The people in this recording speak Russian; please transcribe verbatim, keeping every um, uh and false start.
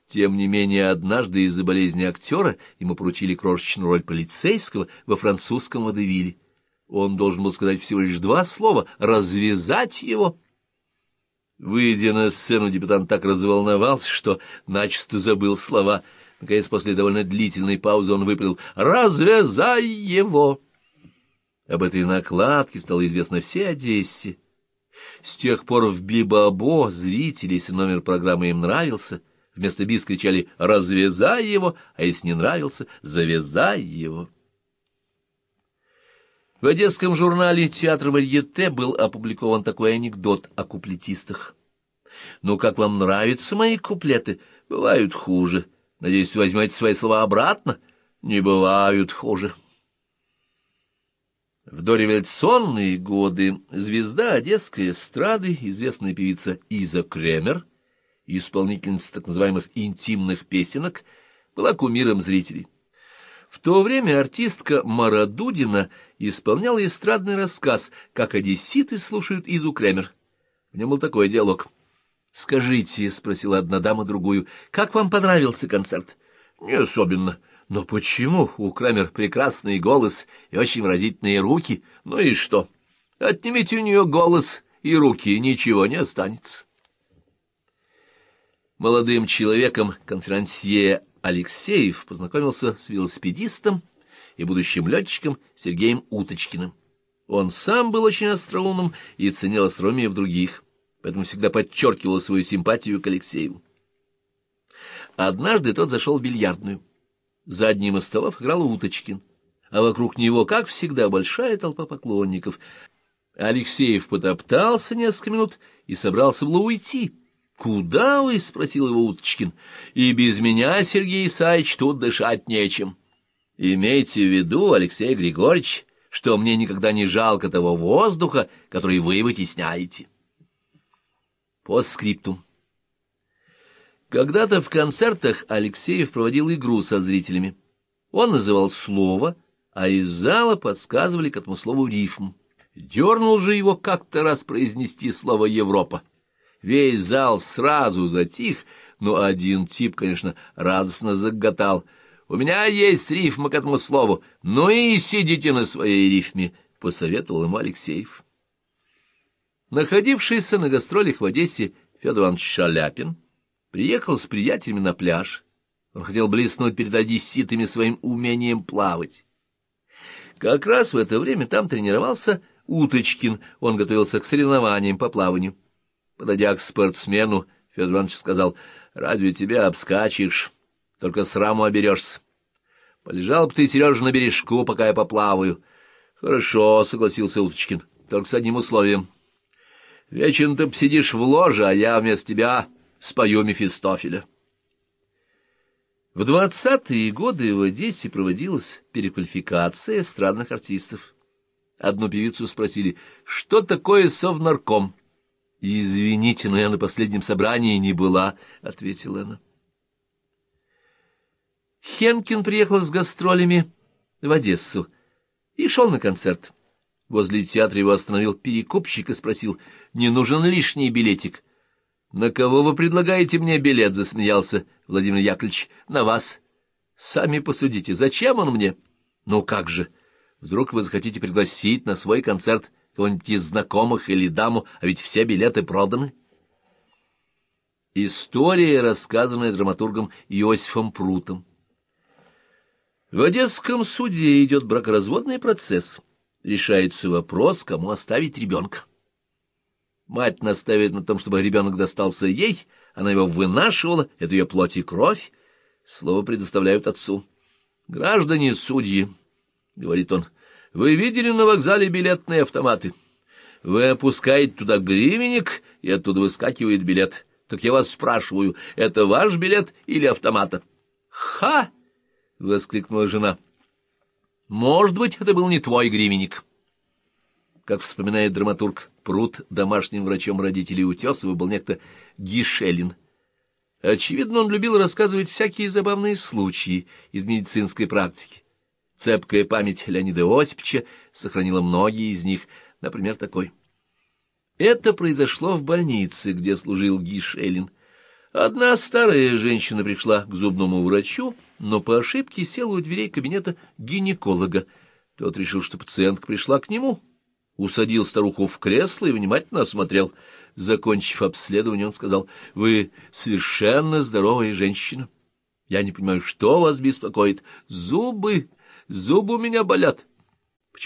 Тем не менее, однажды из-за болезни актера ему поручили крошечную роль полицейского во французском водевиле. Он должен был сказать всего лишь два слова «развязать его». Выйдя на сцену, дебютант так разволновался, что начисто забыл слова. Наконец, после довольно длительной паузы он выпалил «развязай его». Об этой накладке стало известно всей Одессе. С тех пор в Бибабо зрители, если номер программы им нравился, вместо бис кричали «развязай его», а если не нравился «завязай его». В одесском журнале «Театр варьете» был опубликован такой анекдот о куплетистах. «Ну, как вам нравятся мои куплеты? Бывают хуже. Надеюсь, возьмете свои слова обратно? Не бывают хуже». В дореволюционные годы звезда одесской эстрады, известная певица Иза Кремер, исполнительница так называемых интимных песенок, была кумиром зрителей. В то время артистка Мара Дудина исполняла эстрадный рассказ, как одесситы слушают Изу Кремер. В нем был такой диалог. «Скажите, — спросила одна дама другую, — как вам понравился концерт?» «Не особенно». «Но почему? У Кремер прекрасный голос и очень выразительные руки. Ну и что? Отнимите у нее голос и руки, ничего не останется». Молодым человеком конферансье Алексеев познакомился с велосипедистом и будущим летчиком Сергеем Уточкиным. Он сам был очень остроумным и ценил остроумие в других, поэтому всегда подчеркивал свою симпатию к Алексееву. Однажды тот зашел в бильярдную. За одним из столов играл Уточкин, а вокруг него, как всегда, большая толпа поклонников. Алексеев потоптался несколько минут и собрался было уйти. «Куда вы?» — спросил его Уточкин. «И без меня, Сергей Исаевич, тут дышать нечем. Имейте в виду, Алексей Григорьевич, что мне никогда не жалко того воздуха, который вы вытесняете». Постскриптум. Когда-то в концертах Алексеев проводил игру со зрителями. Он называл слово, а из зала подсказывали к этому слову рифм. Дернул же его как-то раз произнести слово «Европа». Весь зал сразу затих, но один тип, конечно, радостно заготал. «У меня есть рифма к этому слову, ну и сидите на своей рифме», — посоветовал ему Алексеев. Находившийся на гастролях в Одессе Федор Иванович Шаляпин приехал с приятелями на пляж. Он хотел блеснуть перед одесситами своим умением плавать. Как раз в это время там тренировался Уточкин, он готовился к соревнованиям по плаванию. Подойдя к спортсмену, Федор Иванович сказал: «Разве тебя обскачешь? Только сраму оберешься. Полежал бы ты, Сережа, на бережку, пока я поплаваю». «Хорошо», — согласился Уточкин, — «только с одним условием. Вечером ты посидишь в ложе, а я вместо тебя спою Мефистофеля». В двадцатые годы в Одессе проводилась переквалификация эстрадных артистов. Одну певицу спросили: «Что такое совнарком?» «Извините, но я на последнем собрании не была», — ответила она. Хенкин приехал с гастролями в Одессу и шел на концерт. Возле театра его остановил перекупщик и спросил: «Не нужен лишний билетик?» «На кого вы предлагаете мне билет?» — засмеялся Владимир Яковлевич. «На вас. Сами посудите, зачем он мне?» «Ну как же, вдруг вы захотите пригласить на свой концерт кого-нибудь из знакомых или даму, а ведь все билеты проданы». История, рассказанная драматургом Иосифом Прутом. В Одесском суде идет бракоразводный процесс. Решается вопрос, кому оставить ребенка. Мать настаивает на том, чтобы ребенок достался ей, она его вынашивала, это ее плоть и кровь. Слово предоставляют отцу. «Граждане судьи», — говорит он, — «вы видели на вокзале билетные автоматы? Вы опускаете туда гривенник, и оттуда выскакивает билет. Так я вас спрашиваю, это ваш билет или автомата?» «Ха!» — воскликнула жена. «Может быть, это был не твой гривенник». Как вспоминает драматург Прут, домашним врачом родителей Утесова был некто Гишелин. Очевидно, он любил рассказывать всякие забавные случаи из медицинской практики. Цепкая память Леонида Осиповича сохранила многие из них, например, такой. Это произошло в больнице, где служил Гишелин. Одна старая женщина пришла к зубному врачу, но по ошибке села у дверей кабинета гинеколога. Тот решил, что пациентка пришла к нему, усадил старуху в кресло и внимательно осмотрел. Закончив обследование, он сказал: «Вы совершенно здоровая женщина. Я не понимаю, что вас беспокоит. Зубы, зубы у меня болят.